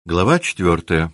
Глава 4.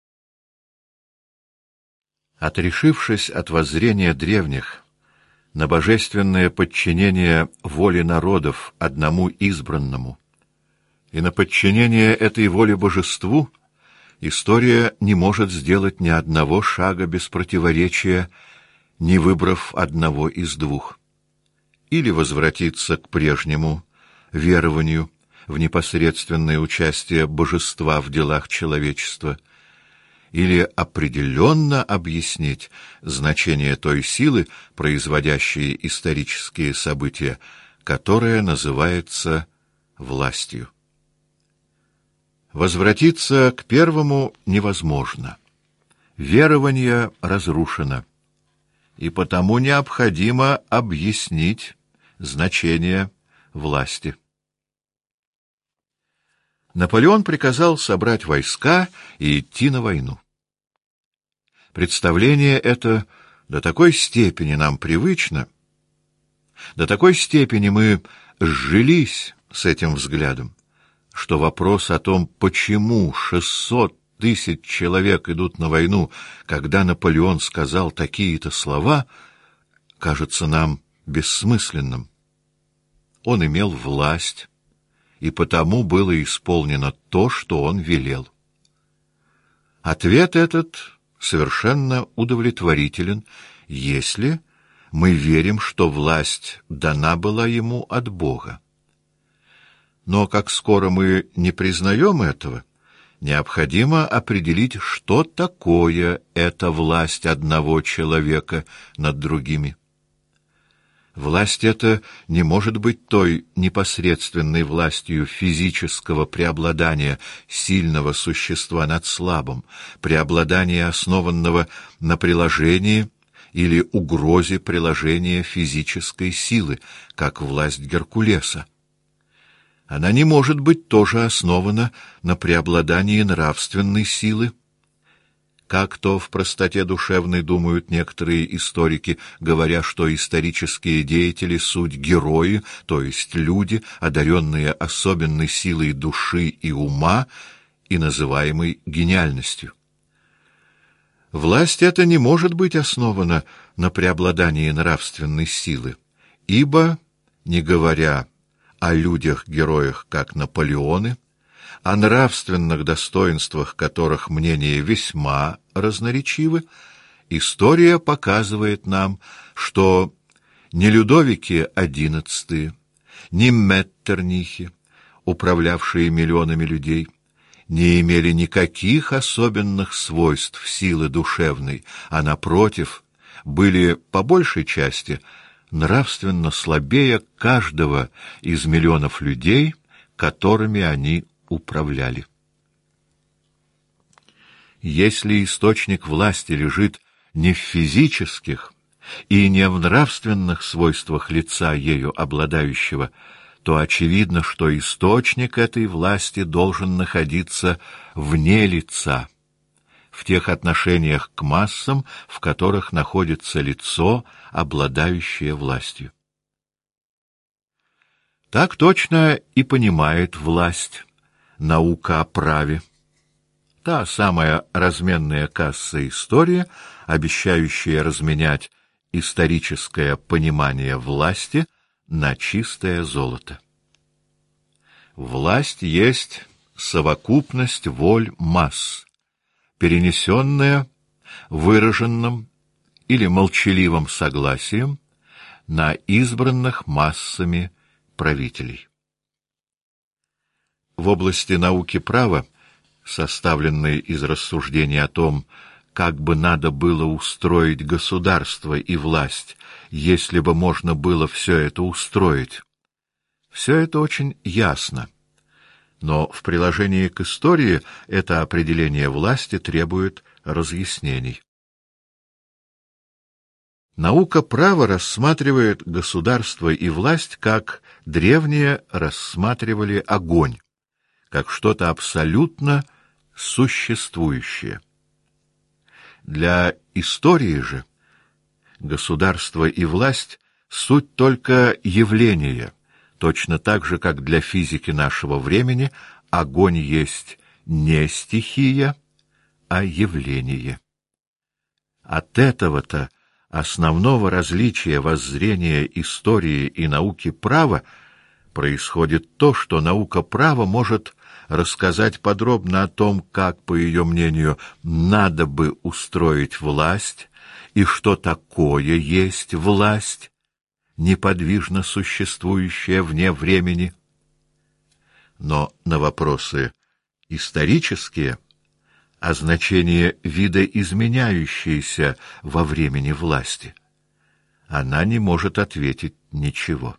Отрешившись от воззрения древних на божественное подчинение воли народов одному избранному и на подчинение этой воли божеству, история не может сделать ни одного шага без противоречия, не выбрав одного из двух: или возвратиться к прежнему верованию в непосредственное участие божества в делах человечества, или определенно объяснить значение той силы, производящей исторические события, которая называется властью. Возвратиться к первому невозможно. Верование разрушено, и потому необходимо объяснить значение власти. Наполеон приказал собрать войска и идти на войну. Представление это до такой степени нам привычно, до такой степени мы сжились с этим взглядом, что вопрос о том, почему 600 тысяч человек идут на войну, когда Наполеон сказал такие-то слова, кажется нам бессмысленным. Он имел власть, и потому было исполнено то, что он велел. Ответ этот совершенно удовлетворителен, если мы верим, что власть дана была ему от Бога. Но как скоро мы не признаем этого, необходимо определить, что такое эта власть одного человека над другими. Власть эта не может быть той непосредственной властью физического преобладания сильного существа над слабым, преобладания, основанного на приложении или угрозе приложения физической силы, как власть Геркулеса. Она не может быть тоже основана на преобладании нравственной силы, как то в простоте душевной думают некоторые историки, говоря, что исторические деятели — суть герои, то есть люди, одаренные особенной силой души и ума и называемой гениальностью. Власть эта не может быть основана на преобладании нравственной силы, ибо, не говоря о людях-героях, как Наполеоны, о нравственных достоинствах которых мнения весьма разноречивы, история показывает нам, что ни Людовики XI, ни Меттернихи, управлявшие миллионами людей, не имели никаких особенных свойств силы душевной, а, напротив, были по большей части нравственно слабее каждого из миллионов людей, которыми они управляли. Если источник власти лежит не в физических и не в нравственных свойствах лица ею обладающего, то очевидно, что источник этой власти должен находиться вне лица, в тех отношениях к массам, в которых находится лицо, обладающее властью. Так точно и понимает власть наука о праве, та самая разменная касса истории, обещающая разменять историческое понимание власти на чистое золото. Власть есть совокупность воль масс, перенесенная выраженным или молчаливым согласием на избранных массами правителей. В области науки права, составленной из рассуждений о том, как бы надо было устроить государство и власть, если бы можно было все это устроить, все это очень ясно. Но в приложении к истории это определение власти требует разъяснений. Наука права рассматривает государство и власть, как древние рассматривали огонь, как что-то абсолютно существующее. Для истории же государство и власть — суть только явления, точно так же, как для физики нашего времени огонь есть не стихия, а явление. От этого-то основного различия воззрения истории и науки права происходит то, что наука права может рассказать подробно о том, как, по ее мнению, надо бы устроить власть и что такое есть власть, неподвижно существующая вне времени. Но на вопросы исторические, о значении видоизменяющейся во времени власти, она не может ответить ничего.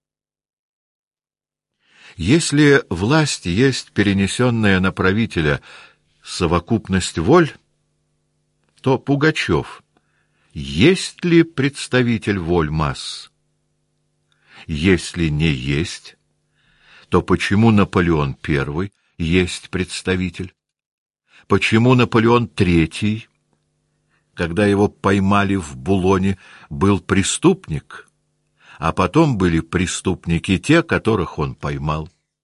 Если власть есть перенесенная на правителя совокупность воль, то Пугачев есть ли представитель воль масс? Если не есть, то почему Наполеон I есть представитель? Почему Наполеон III, когда его поймали в Булоне, был преступник, а потом были преступники те, которых он поймал?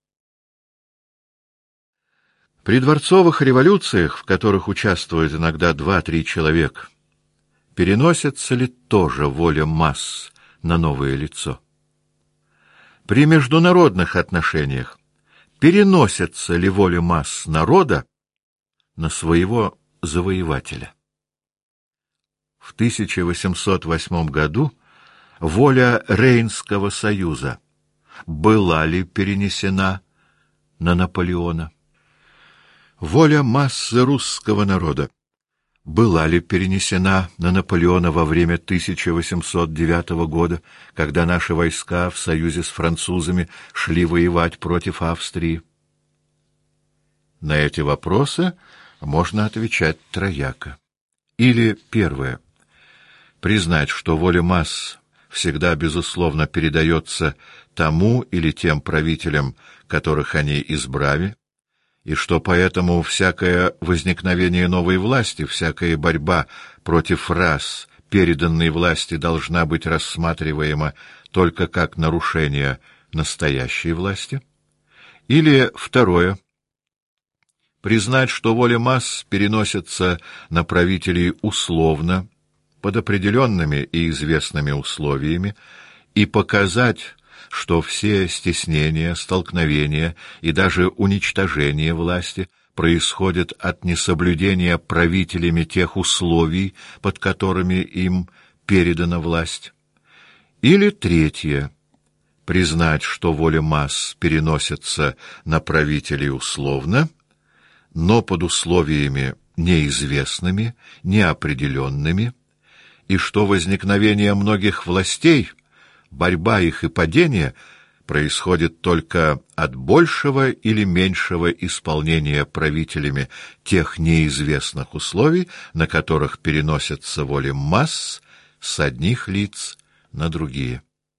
При дворцовых революциях, в которых участвуют иногда 2-3 человека, переносится ли тоже воля масс на новое лицо? При международных отношениях переносится ли воля масс народа на своего завоевателя? В 1808 году воля Рейнского союза была ли перенесена на Наполеона? Воля массы русского народа была ли перенесена на Наполеона во время 1809 года, когда наши войска в союзе с французами шли воевать против Австрии? На эти вопросы можно отвечать трояко. Или первое. Признать, что воля масс всегда безусловно передается тому или тем правителям, которых они избрали, и что поэтому всякое возникновение новой власти, всякая борьба против рас переданной власти должна быть рассматриваема только как нарушение настоящей власти. Или второе. Признать, что воля масс переносится на правителей условно, под определенными и известными условиями, и показать, что все стеснения, столкновения и даже уничтожение власти происходят от несоблюдения правителями тех условий, под которыми им передана власть. Или третье. Признать, что воля масс переносится на правителей условно, но под условиями неизвестными, неопределенными, и что возникновение многих властей, борьба их и падение происходит только от большего или меньшего исполнения правителями тех неизвестных условий, на которых переносятся воли масс с одних лиц на другие.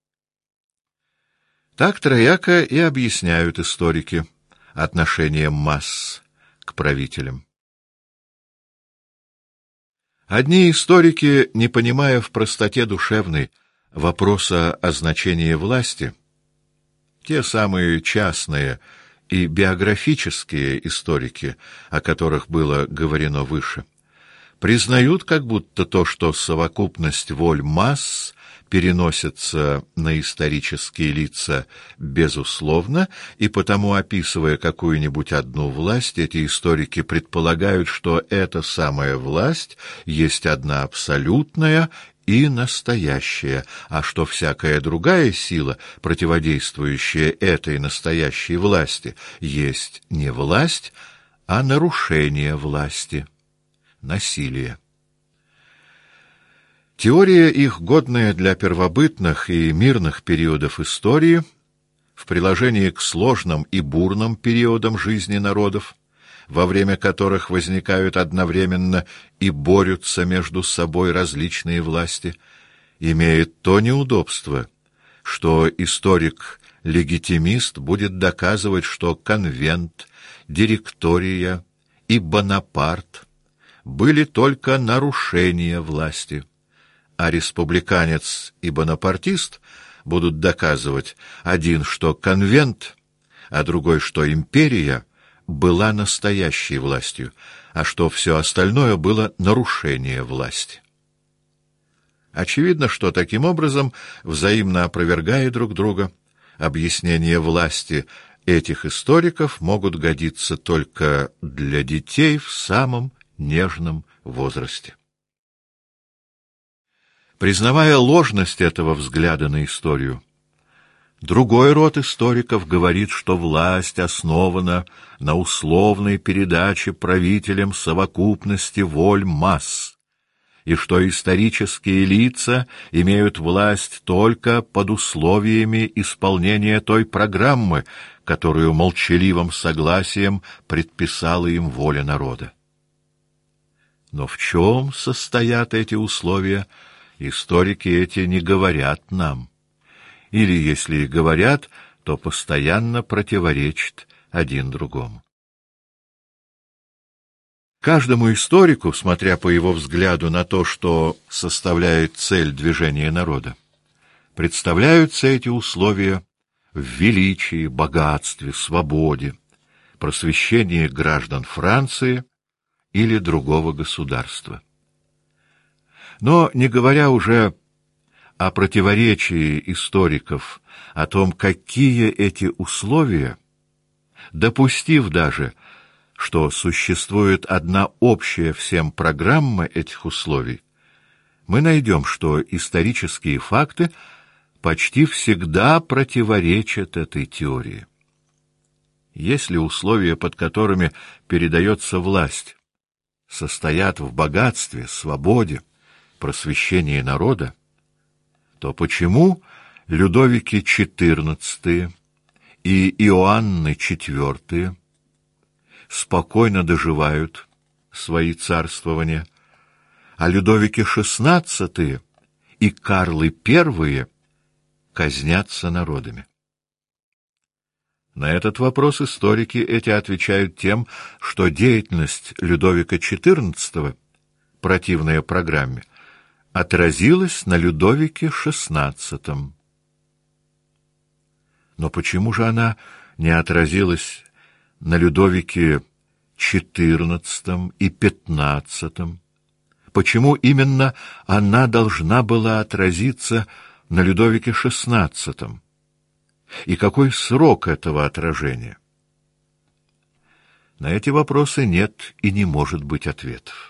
Так трояко и объясняют историки отношение масс к правителям. Одни историки, не понимая в простоте душевной вопроса о значении власти, те самые частные и биографические историки, о которых было говорено выше, признают как будто то, что совокупность воль масс переносится на исторические лица безусловно, и потому, описывая какую-нибудь одну власть, эти историки предполагают, что эта самая власть есть одна абсолютная и настоящая, а что всякая другая сила, противодействующая этой настоящей власти, есть не власть, а нарушение власти, насилие. Теория их, годная для первобытных и мирных периодов истории, в приложении к сложным и бурным периодам жизни народов, во время которых возникают одновременно и борются между собой различные власти, имеет то неудобство, что историк-легитимист будет доказывать, что конвент, директория и Бонапарт были только нарушения власти, а республиканец и бонапартист будут доказывать один, что конвент, а другой, что империя была настоящей властью, а что все остальное было нарушение власти. Очевидно, что таким образом, взаимно опровергая друг друга, объяснения власти этих историков могут годиться только для детей в самом нежном возрасте. Признавая ложность этого взгляда на историю, другой род историков говорит, что власть основана на условной передаче правителям совокупности воль масс, и что исторические лица имеют власть только под условиями исполнения той программы, которую молчаливым согласием предписала им воля народа. Но в чем состоят эти условия, историки эти не говорят нам. Или, если и говорят, то постоянно противоречат один другому. Каждому историку, смотря по его взгляду на то, что составляет цель движения народа, представляются эти условия в величии, богатстве, свободе, просвещении граждан Франции или другого государства. Но, не говоря уже о противоречии историков, о том, какие эти условия, допустив даже, что существует одна общая всем программа этих условий, мы найдем, что исторические факты почти всегда противоречат этой теории. Если условия, под которыми передается власть, состоят в богатстве, свободе, просвещении народа, то почему Людовики XIV и Иоанны IV спокойно доживают свои царствования, а Людовики XVI и Карлы I казнятся народами? На этот вопрос историки эти отвечают тем, что деятельность Людовика XIV, противная программе, отразилась на Людовике XVI. Но почему же она не отразилась на Людовике XIV и XV? Почему именно она должна была отразиться на Людовике XVI? И какой срок этого отражения? На эти вопросы нет и не может быть ответов.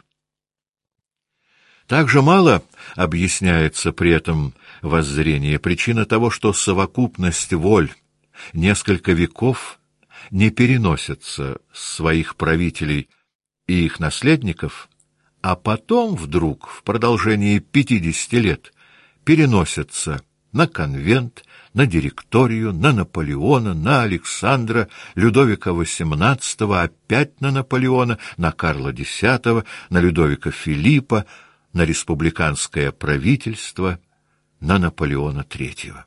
Также мало объясняется при этом воззрение причина того, что совокупность воль несколько веков не переносится с своих правителей и их наследников, а потом вдруг в продолжении 50 лет переносится на конвент, на директорию, на Наполеона, на Александра, Людовика XVIII, опять на Наполеона, на Карла X, на Людовика Филиппа, на республиканское правительство, на Наполеона III.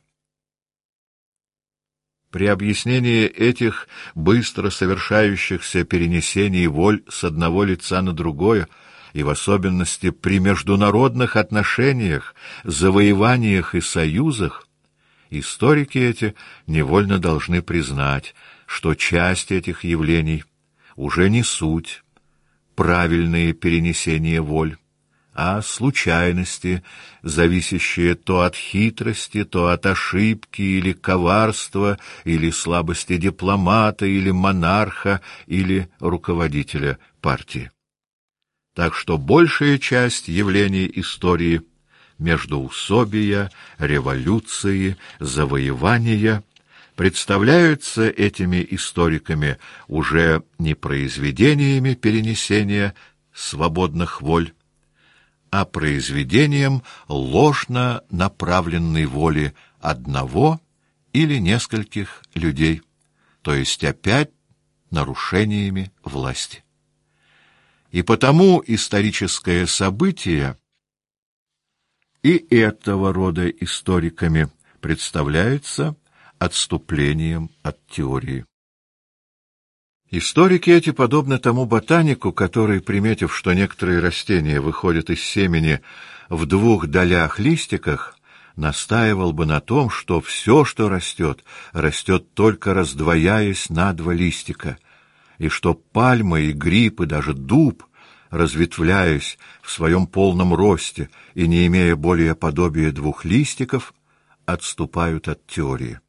При объяснении этих быстро совершающихся перенесений воль с одного лица на другое, и в особенности при международных отношениях, завоеваниях и союзах, историки эти невольно должны признать, что часть этих явлений уже не суть правильные перенесения воль, а случайности, зависящие то от хитрости, то от ошибки или коварства, или слабости дипломата, или монарха, или руководителя партии. Так что большая часть явлений истории — междоусобия, революции, завоевания — представляются этими историками уже не произведениями перенесения свободных воль, а произведением ложно направленной воли одного или нескольких людей, то есть опять нарушениями власти. И потому историческое событие и этого рода историками представляется отступлением от теории. Историки эти подобны тому ботанику, который, приметив, что некоторые растения выходят из семени в 2 долях-листиках, настаивал бы на том, что все, что растет, растет только раздвояясь на 2 листика, и что пальма и гриб и даже дуб, разветвляясь в своем полном росте и не имея более подобия двух листиков, отступают от теории.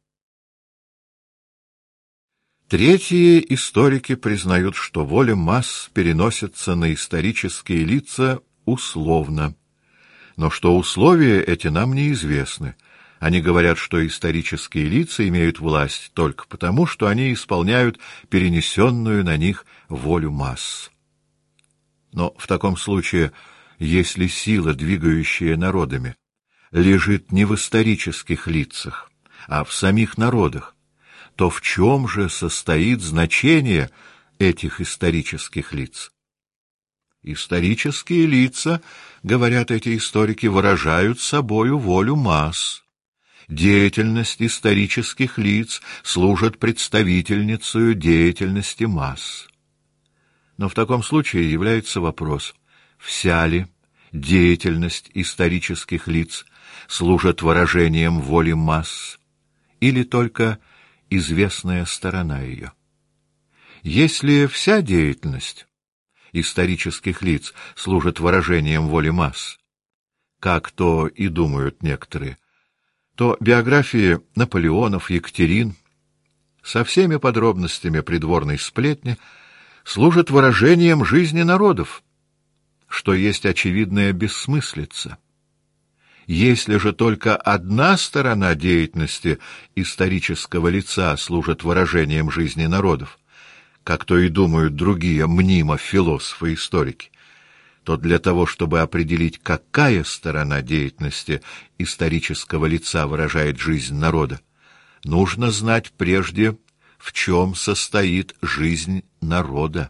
Третьи историки признают, что воля масс переносится на исторические лица условно, но что условия эти нам неизвестны. Они говорят, что исторические лица имеют власть только потому, что они исполняют перенесенную на них волю масс. Но в таком случае, если сила, двигающая народами, лежит не в исторических лицах, а в самих народах, то в чем же состоит значение этих исторических лиц? Исторические лица, говорят эти историки, выражают собою волю масс. Деятельность исторических лиц служит представительницей деятельности масс. Но в таком случае является вопрос, вся ли деятельность исторических лиц служит выражением воли масс, или только известная сторона ее? Если вся деятельность исторических лиц служит выражением воли масс, как то и думают некоторые, то биографии Наполеонов, Екатерин со всеми подробностями придворной сплетни служат выражением жизни народов, что есть очевидная бессмыслица. Если же только одна сторона деятельности исторического лица служит выражением жизни народов, как то и думают другие мнимо философы-историки, то для того, чтобы определить, какая сторона деятельности исторического лица выражает жизнь народа, нужно знать прежде, в чем состоит жизнь народа.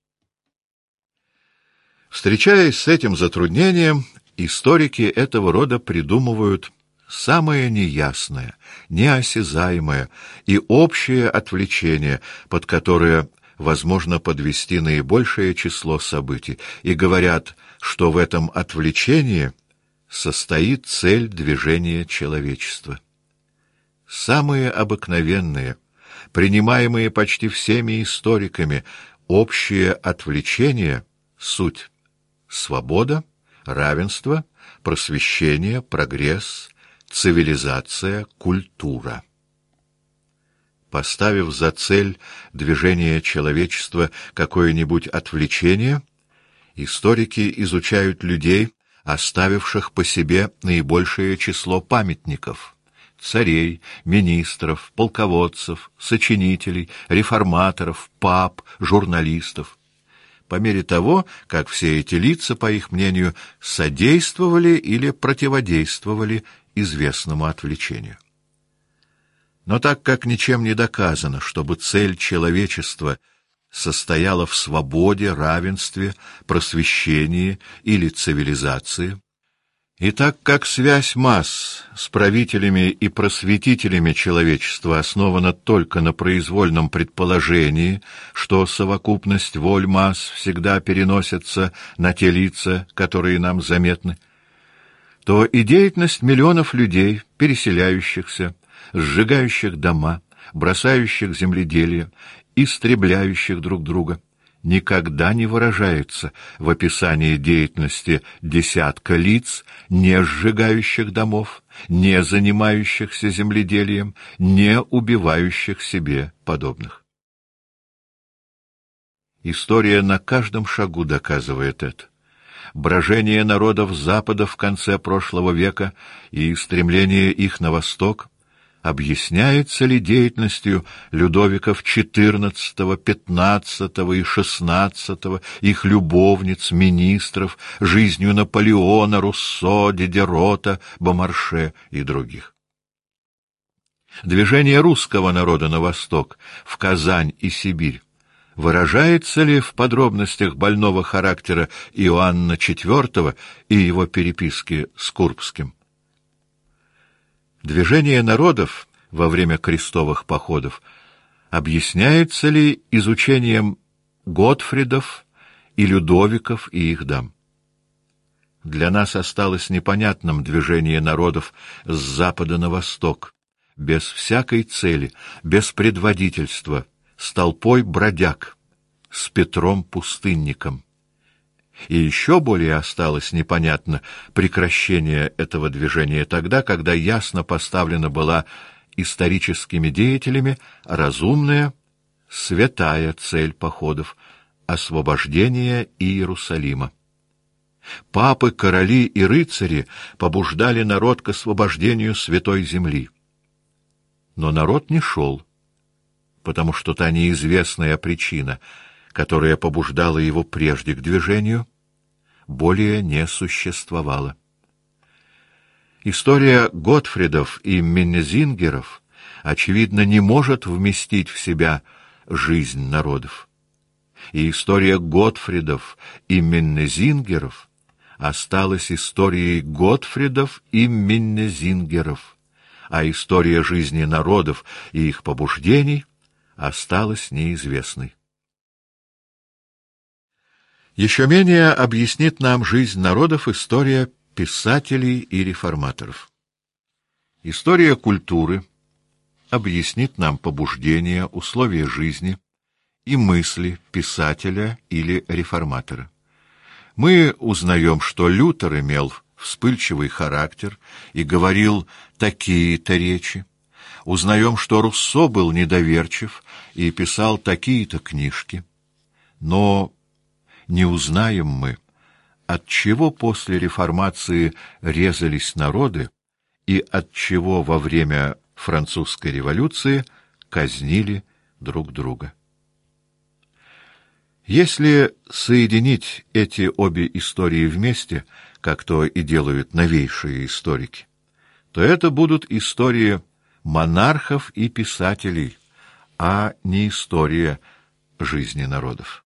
Встречаясь с этим затруднением, историки этого рода придумывают самое неясное, неосязаемое и общее отвлечение, под которое возможно подвести наибольшее число событий, и говорят, что в этом отвлечении состоит цель движения человечества. Самые обыкновенные, принимаемые почти всеми историками, общее отвлечение — суть свобода, равенство, просвещение, прогресс, цивилизация, культура. Поставив за цель движения человечества какое-нибудь отвлечение, историки изучают людей, оставивших по себе наибольшее число памятников — царей, министров, полководцев, сочинителей, реформаторов, пап, журналистов. По мере того, как все эти лица, по их мнению, содействовали или противодействовали известному отвлечению. Но так как ничем не доказано, чтобы цель человечества состояла в свободе, равенстве, просвещении или цивилизации, и так как связь масс с правителями и просветителями человечества основана только на произвольном предположении, что совокупность воль масс всегда переносится на те лица, которые нам заметны, то и деятельность миллионов людей, переселяющихся, сжигающих дома, бросающих земледелие, истребляющих друг друга, никогда не выражается в описании деятельности десятка лиц, не сжигающих домов, не занимающихся земледелием, не убивающих себе подобных. История на каждом шагу доказывает это. Брожение народов Запада в конце прошлого века и стремление их на восток объясняется ли деятельностью Людовиков XIV, XV и XVI, их любовниц, министров, жизнью Наполеона, Руссо, Дидерота, Бомарше и других? Движение русского народа на восток, в Казань и Сибирь, выражается ли в подробностях больного характера Иоанна IV и его переписки с Курбским? Движение народов во время крестовых походов объясняется ли изучением Готфридов и Людовиков и их дам? Для нас осталось непонятным движение народов с запада на восток, без всякой цели, без предводительства, с толпой бродяг, с Петром Пустынником. И еще более осталось непонятно прекращение этого движения тогда, когда ясно поставлена была историческими деятелями разумная, святая цель походов — освобождение Иерусалима. Папы, короли и рыцари побуждали народ к освобождению святой земли. Но народ не шел, потому что та неизвестная причина, которая побуждала его прежде к движению, более не существовала. История Готфридов и Меннезингеров, очевидно, не может вместить в себя жизнь народов. И история Готфридов и Меннезингеров осталась историей Готфридов и Меннезингеров, а история жизни народов и их побуждений осталась неизвестной. Еще менее объяснит нам жизнь народов история писателей и реформаторов. История культуры объяснит нам побуждения, условия жизни и мысли писателя или реформатора. Мы узнаем, что Лютер имел вспыльчивый характер и говорил такие-то речи. Узнаем, что Руссо был недоверчив и писал такие-то книжки. Но не узнаем мы, отчего после реформации резались народы и отчего во время французской революции казнили друг друга. Если соединить эти обе истории вместе, как то и делают новейшие историки, то это будут истории монархов и писателей, а не история жизни народов.